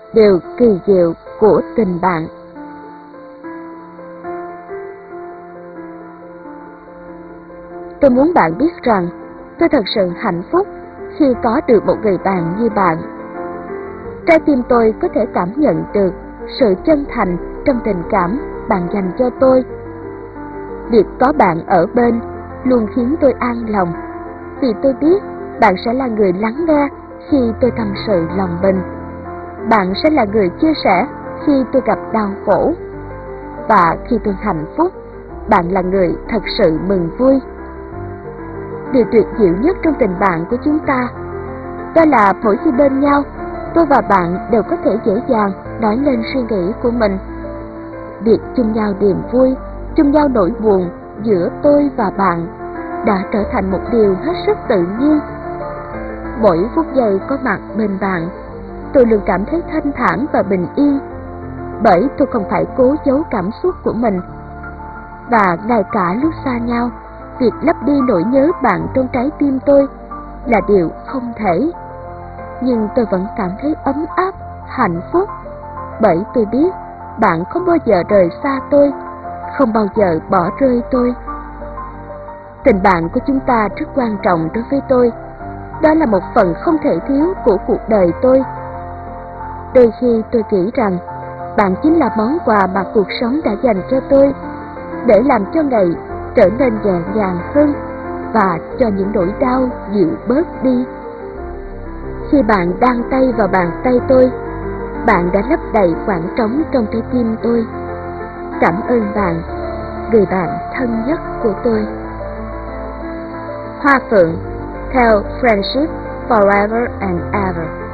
điều kỳ diệu của tình bạn. Tôi muốn bạn biết rằng tôi thật sự hạnh phúc khi có được một người bạn như bạn. Trái tim tôi có thể cảm nhận được sự chân thành trong tình cảm bạn dành cho tôi. Việc có bạn ở bên luôn khiến tôi an lòng, vì tôi biết bạn sẽ là người lắng nghe khi tôi tâm sự lòng mình. Bạn sẽ là người chia sẻ khi tôi gặp đau khổ. Và khi tôi hạnh phúc, bạn là người thật sự mừng vui. Điều tuyệt diệu nhất trong tình bạn của chúng ta đó là mỗi khi bên nhau, tôi và bạn đều có thể dễ dàng nói lên suy nghĩ của mình. Việc chung nhau niềm vui, chung nhau nỗi buồn giữa tôi và bạn đã trở thành một điều hết sức tự nhiên. Mỗi phút giây có mặt bên bạn, tôi luôn cảm thấy thanh thản và bình yên, bởi tôi không phải cố giấu cảm xúc của mình. Và ngay cả lúc xa nhau, việc lấp đi nỗi nhớ bạn trong trái tim tôi là điều không thể. Nhưng tôi vẫn cảm thấy ấm áp, hạnh phúc, bởi tôi biết bạn không bao giờ rời xa tôi, không bao giờ bỏ rơi tôi. Tình bạn của chúng ta rất quan trọng đối với tôi. Đó là một phần không thể thiếu của cuộc đời tôi. Đôi khi tôi nghĩ rằng bạn chính là món quà mà cuộc sống đã dành cho tôi, để làm cho ngày trở nên nhẹ nhàng hơn và cho những nỗi đau dịu bớt đi. Khi bạn đan tay vào bàn tay tôi, bạn đã lấp đầy khoảng trống trong trái tim tôi. Cảm ơn bạn, người bạn thân nhất của tôi. Hoa Phượng, theo Friendship Forever and Ever.